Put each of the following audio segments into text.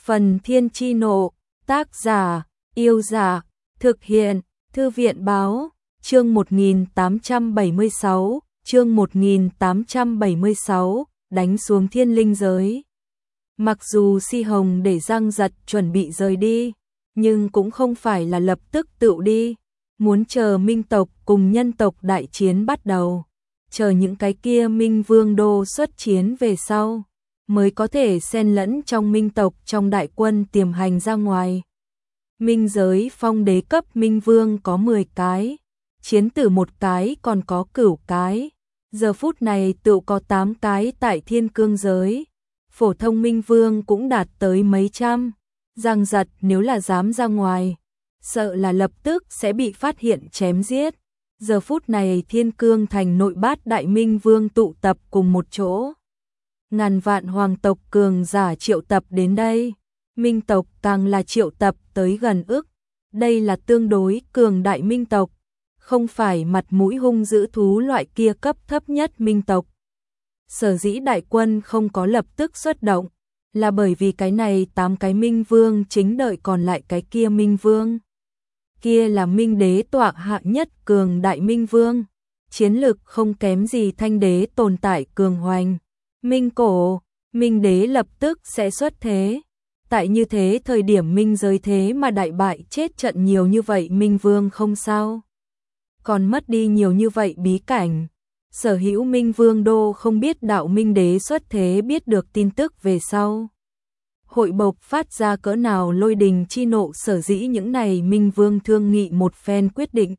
Phần Thiên Chi Nộ, tác giả, Yêu Giả, thực hiện, Thư viện Báo, chương 1876, đánh xuống thiên linh giới. Mặc dù Si Hồng để Giang Giật chuẩn bị rời đi, nhưng cũng không phải là lập tức tựu đi, muốn chờ Minh tộc cùng nhân tộc đại chiến bắt đầu, chờ những cái kia Minh Vương đô xuất chiến về sau, mới có thể xen lẫn trong Minh tộc trong đại quân tiềm hành ra ngoài. Minh giới phong đế cấp Minh Vương có 10 cái, chiến tử 1 cái còn có 9 cái, giờ phút này tựu có 8 cái tại Thiên Cương giới, phổ thông Minh Vương cũng đạt tới mấy trăm. Giang Giật nếu là dám ra ngoài, sợ là lập tức sẽ bị phát hiện chém giết. Giờ phút này Thiên Cương thành nội bát đại Minh Vương tụ tập cùng một chỗ. Ngàn vạn hoàng tộc cường giả triệu tập đến đây, Minh tộc càng là triệu tập tới gần ức. Đây là tương đối cường đại Minh tộc, không phải mặt mũi hung dữ thú loại kia cấp thấp nhất Minh tộc. Sở dĩ đại quân không có lập tức xuất động, là bởi vì cái này 8 cái Minh Vương chính đợi còn lại cái kia Minh Vương. Kia là Minh đế tọa hạ nhất cường đại Minh Vương, chiến lực không kém gì Thanh đế tồn tại cường hoành. Minh cổ, Minh đế lập tức sẽ xuất thế. Tại như thế thời điểm Minh giới thế mà đại bại chết trận nhiều như vậy Minh Vương không sao, còn mất đi nhiều như vậy bí cảnh. Sở hữu Minh Vương đô không biết đạo Minh đế xuất thế biết được tin tức về sau, hội bộc phát ra cỡ nào lôi đình chi nộ. Sở dĩ những này Minh Vương thương nghị một phen quyết định,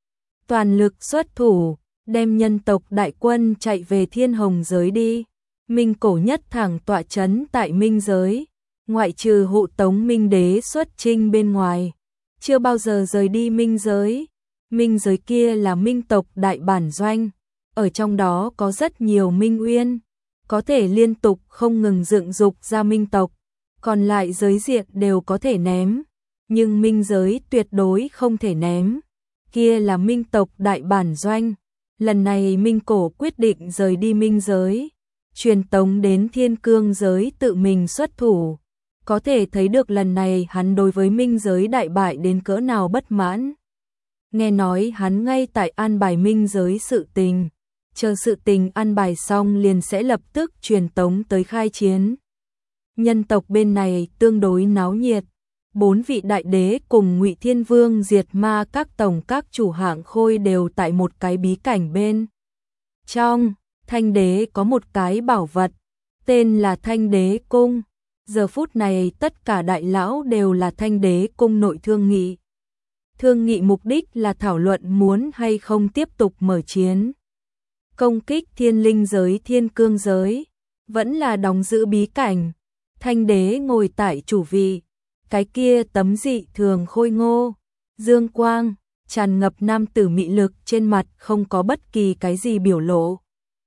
toàn lực xuất thủ, đem nhân tộc đại quân chạy về Thiên Hồng giới đi. Minh cổ nhất thẳng tọa chấn tại Minh giới, ngoại trừ hộ tống Minh đế xuất chinh bên ngoài, chưa bao giờ rời đi Minh giới. Minh giới kia là Minh tộc đại bản doanh, ở trong đó có rất nhiều Minh Uyên, có thể liên tục không ngừng dựng dục ra Minh tộc, còn lại giới diện đều có thể ném, nhưng Minh giới tuyệt đối không thể ném. Kia là Minh tộc đại bản doanh. Lần này Minh cổ quyết định rời đi Minh giới, truyền tống đến Thiên Cương giới tự mình xuất thủ, có thể thấy được lần này hắn đối với Minh giới đại bại đến cỡ nào bất mãn. Nghe nói hắn ngay tại an bài Minh giới sự tình, chờ sự tình an bài xong liền sẽ lập tức truyền tống tới khai chiến. Nhân tộc bên này tương đối náo nhiệt, 4 vị đại đế cùng Ngụy Thiên Vương diệt ma các tổng các chủ hạng khôi đều tại một cái bí cảnh bên trong. Thanh đế có một cái bảo vật, tên là Thanh đế cung. Giờ phút này tất cả đại lão đều là Thanh đế cung nội thương nghị. Thương nghị mục đích là thảo luận muốn hay không tiếp tục mở chiến, công kích thiên linh giới Thiên Cương giới, vẫn là đóng giữ bí cảnh. Thanh đế ngồi tại chủ vị, cái kia tấm dị thường khôi ngô, dương quang, tràn ngập nam tử mị lực trên mặt không có bất kỳ cái gì biểu lộ.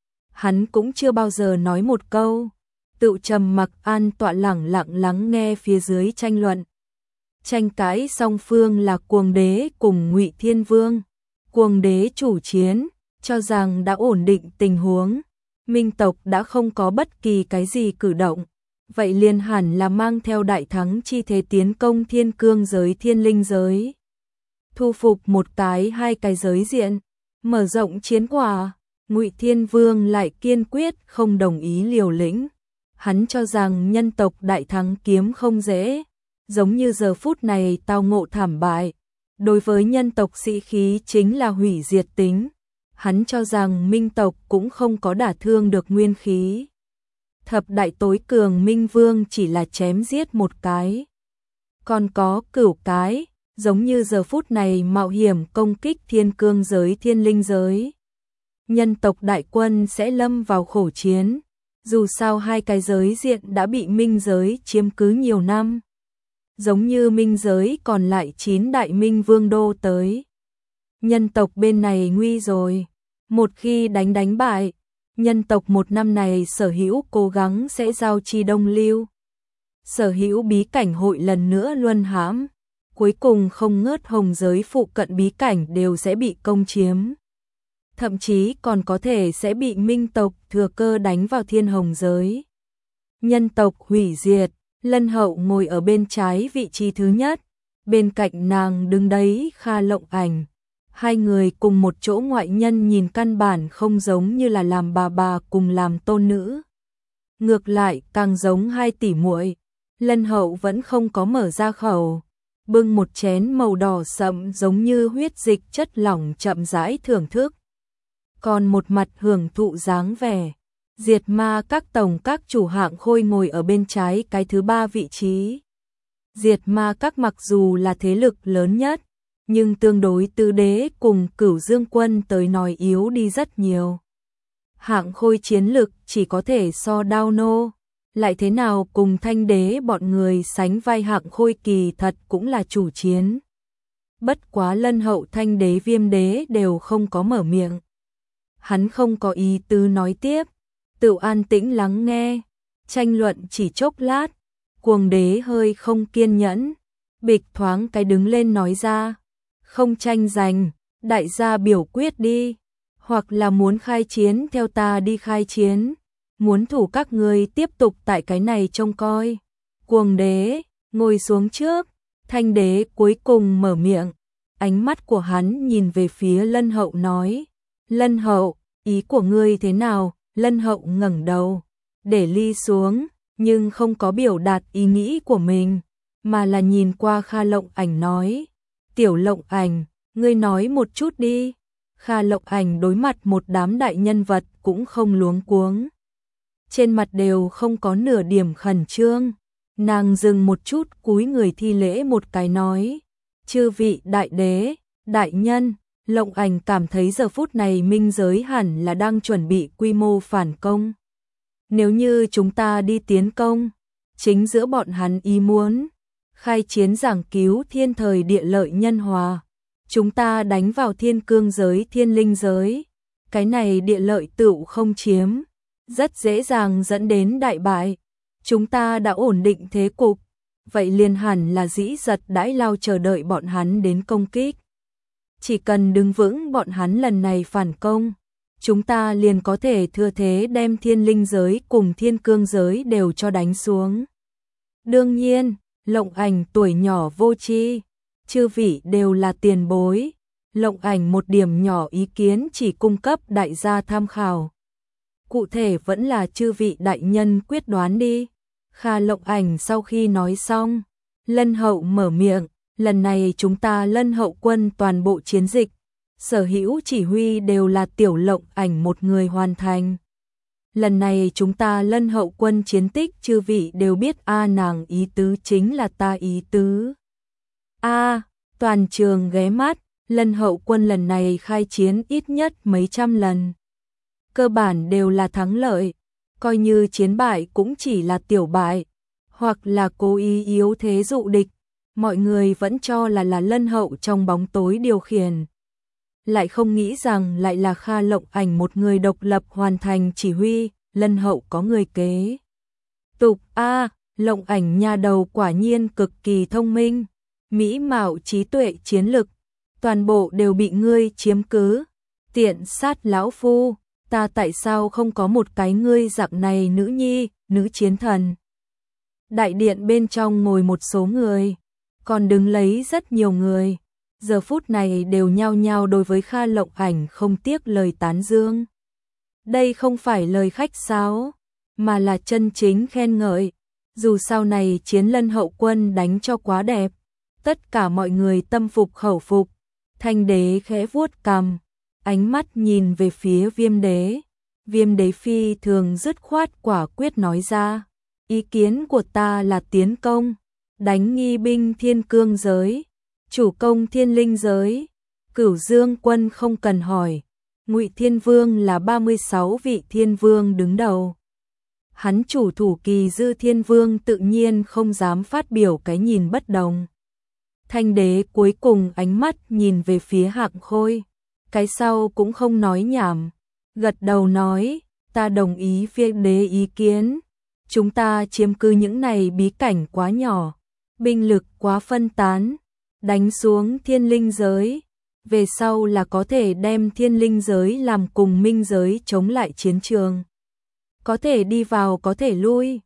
Hắn cũng chưa bao giờ nói một câu, tự trầm mặc an tọa lẳng lặng lắng nghe phía dưới tranh luận. Tranh cãi song phương là Cuồng đế cùng Ngụy Thiên Vương. Cuồng đế chủ chiến, cho rằng đã ổn định tình huống, Minh tộc đã không có bất kỳ cái gì cử động, vậy liền hẳn là mang theo đại thắng chi thế tiến công Thiên Cương giới Thiên Linh giới, thu phục 1 cái 2 cái giới diện, mở rộng chiến quả. Ngụy Thiên Vương lại kiên quyết không đồng ý liều lĩnh, hắn cho rằng nhân tộc đại thắng kiếm không dễ, giống như giờ phút này tao ngộ thảm bại, đối với nhân tộc sĩ khí chính là hủy diệt tính. Hắn cho rằng Minh tộc cũng không có đả thương được nguyên khí. Thập đại tối cường Minh Vương chỉ là chém giết 1 cái, còn có 9 cái, giống như giờ phút này mạo hiểm công kích Thiên Cương giới Thiên Linh giới. Nhân tộc đại quân sẽ lâm vào khổ chiến, dù sao 2 cái giới diện đã bị Minh giới chiếm cứ nhiều năm. Giống như Minh giới còn lại 9 đại Minh Vương đô tới, nhân tộc bên này nguy rồi. Một khi đánh bại, nhân tộc 1 năm này sở hữu cố gắng sẽ giao chi đông lưu. Sở hữu bí cảnh hội lần nữa luân hãm, cuối cùng không ngớt hồng giới phụ cận bí cảnh đều sẽ bị công chiếm. Thậm chí còn có thể sẽ bị Minh tộc thừa cơ đánh vào Thiên Hồng giới. Nhân tộc hủy diệt, Lân Hậu ngồi ở bên trái vị trí thứ nhất, bên cạnh nàng đứng đấy Kha Lộng Ảnh. Hai người cùng một chỗ ngoại nhân nhìn căn bản không giống như là làm bà cùng làm tôn nữ. Ngược lại càng giống hai tỷ muội. Lân Hậu vẫn không có mở ra khẩu, bưng một chén màu đỏ sậm giống như huyết dịch chất lỏng chậm rãi thưởng thức. Còn một mặt hưởng thụ dáng vẻ. Diệt Ma các tổng các chủ hạng khôi ngồi ở bên trái cái thứ ba vị trí. Diệt Ma các mặc dù là thế lực lớn nhất, nhưng tương đối Tứ Đế cùng Cửu Dương Quân tới nói yếu đi rất nhiều. Hạng khôi chiến lực chỉ có thể so Đao Nô, lại thế nào cùng Thanh Đế bọn người sánh vai hạng khôi kỳ thật cũng là chủ chiến. Bất quá Lân Hậu, Thanh Đế, Viêm Đế đều không có mở miệng. Hắn không có ý tứ nói tiếp, tự an tĩnh lắng nghe, tranh luận chỉ chốc lát, Cuồng Đế hơi không kiên nhẫn, bịch thoáng cái đứng lên nói ra, không tranh giành, đại gia biểu quyết đi, hoặc là muốn khai chiến theo ta đi khai chiến, muốn thủ các người tiếp tục tại cái này trông coi. Cuồng Đế ngồi xuống trước, Thanh Đế cuối cùng mở miệng, ánh mắt của hắn nhìn về phía Lân Hậu nói, Lân Hậu, ý của ngươi thế nào? Lân Hậu ngẩng đầu, để ly xuống, nhưng không có biểu đạt ý nghĩ của mình, mà là nhìn qua Kha Lộng Ảnh nói, Tiểu Lộng Ảnh, ngươi nói một chút đi. Kha Lộng Ảnh đối mặt một đám đại nhân vật cũng không luống cuống. Trên mặt đều không có nửa điểm khẩn trương. Nàng dừng một chút cúi người thi lễ một cái nói, chư vị đại đế, đại nhân. Lộng Ảnh cảm thấy giờ phút này minh giới hẳn là đang chuẩn bị quy mô phản công. Nếu như chúng ta đi tiến công, chính giữa bọn hắn ý muốn khai chiến giảng cứu thiên thời địa lợi nhân hòa, chúng ta đánh vào thiên cương giới, thiên linh giới, cái này địa lợi tựu không chiếm, rất dễ dàng dẫn đến đại bại. Chúng ta đã ổn định thế cục, vậy liền hẳn là dĩ dật đãi lao chờ đợi bọn hắn đến công kích. Chỉ cần đứng vững bọn hắn lần này phản công, chúng ta liền có thể thừa thế đem thiên linh giới cùng thiên cương giới đều cho đánh xuống. Đương nhiên, Lộng Ảnh tuổi nhỏ vô tri, chư vị đều là tiền bối. Lộng Ảnh một điểm nhỏ ý kiến chỉ cung cấp đại gia tham khảo. Cụ thể vẫn là chư vị đại nhân quyết đoán đi. Kha Lộng Ảnh sau khi nói xong, Lân Hậu mở miệng, lần này chúng ta Lân Hậu quân toàn bộ chiến dịch, sở hữu chỉ huy đều là Tiểu Lộng Ảnh một người hoàn thành. Lần này chúng ta Lân Hậu quân chiến tích chư vị đều biết nàng ý tứ chính là ta ý tứ. Toàn trường ghé mắt, Lân Hậu quân lần này khai chiến ít nhất mấy trăm lần. Cơ bản đều là thắng lợi, coi như chiến bại cũng chỉ là tiểu bại, hoặc là cố ý yếu thế dụ địch, mọi người vẫn cho là Lân Hậu trong bóng tối điều khiển. Lại không nghĩ rằng lại là Kha Lộng Ảnh một người độc lập hoàn thành chỉ huy, Lân Hậu có người kế tục. Lộng Ảnh nhà đầu quả nhiên cực kỳ thông minh, mỹ mạo trí tuệ chiến lực, toàn bộ đều bị ngươi chiếm cứ, tiện sát lão phu, ta tại sao không có một cái ngươi dạng này nữ nhi, nữ chiến thần. Đại điện bên trong ngồi một số người, còn đứng lấy rất nhiều người, giờ phút này đều nhao nhao đối với Kha Lộng Ảnh không tiếc lời tán dương. Đây không phải lời khách sáo, mà là chân chính khen ngợi, dù sau này chiến Lân Hậu quân đánh cho quá đẹp, tất cả mọi người tâm phục khẩu phục. Thanh Đế khẽ vuốt cằm, ánh mắt nhìn về phía Viêm Đế. Viêm Đế phi thường dứt khoát quả quyết nói ra, ý kiến của ta là tiến công, đánh nghi binh thiên cương giới, chủ công thiên linh giới. Cửu Dương quân không cần hỏi, Ngụy Thiên Vương là 36 vị thiên vương đứng đầu. Hắn chủ thủ Kỳ Dư Thiên Vương tự nhiên không dám phát biểu cái nhìn bất đồng. Thanh Đế cuối cùng ánh mắt nhìn về phía Hạng Khôi, cái sau cũng không nói nhảm, gật đầu nói, ta đồng ý Viêm Đế ý kiến, chúng ta chiếm cứ những này bí cảnh quá nhỏ, binh lực quá phân tán, đánh xuống thiên linh giới, về sau là có thể đem thiên linh giới làm cùng minh giới chống lại chiến trường. Có thể đi vào có thể lui,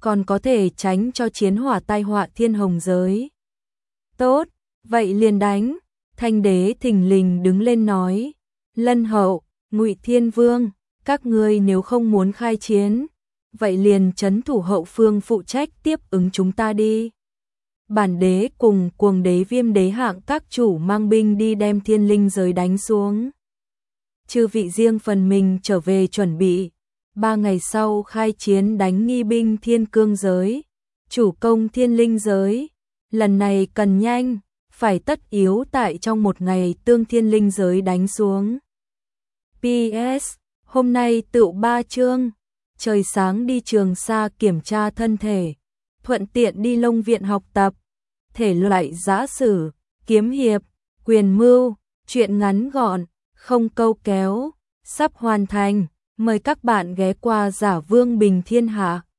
còn có thể tránh cho chiến hỏa tai họa thiên hồng giới. Tốt, vậy liền đánh. Thanh đế thình lình đứng lên nói. Lân hậu, Ngụy Thiên Vương, các ngươi nếu không muốn khai chiến, vậy liền trấn thủ hậu phương phụ trách tiếp ứng chúng ta đi. Bản đế cùng Cuồng đế Viêm đế hạng các chủ mang binh đi đem thiên linh giới đánh xuống. Chư vị riêng phần mình trở về chuẩn bị. 3 ngày sau khai chiến đánh nghi binh thiên cương giới, chủ công thiên linh giới. Lần này cần nhanh, phải tất yếu tại trong 1 ngày tương thiên linh giới đánh xuống. PS, hôm nay tựu 3 chương, trời sáng đi Trường Sa kiểm tra thân thể, thuận tiện đi Long viện học tập, thể loại giã sử, kiếm hiệp, quyền mưu, truyện ngắn gọn, không câu kéo, sắp hoàn thành, mời các bạn ghé qua Giả Vương Bình Thiên Hạ.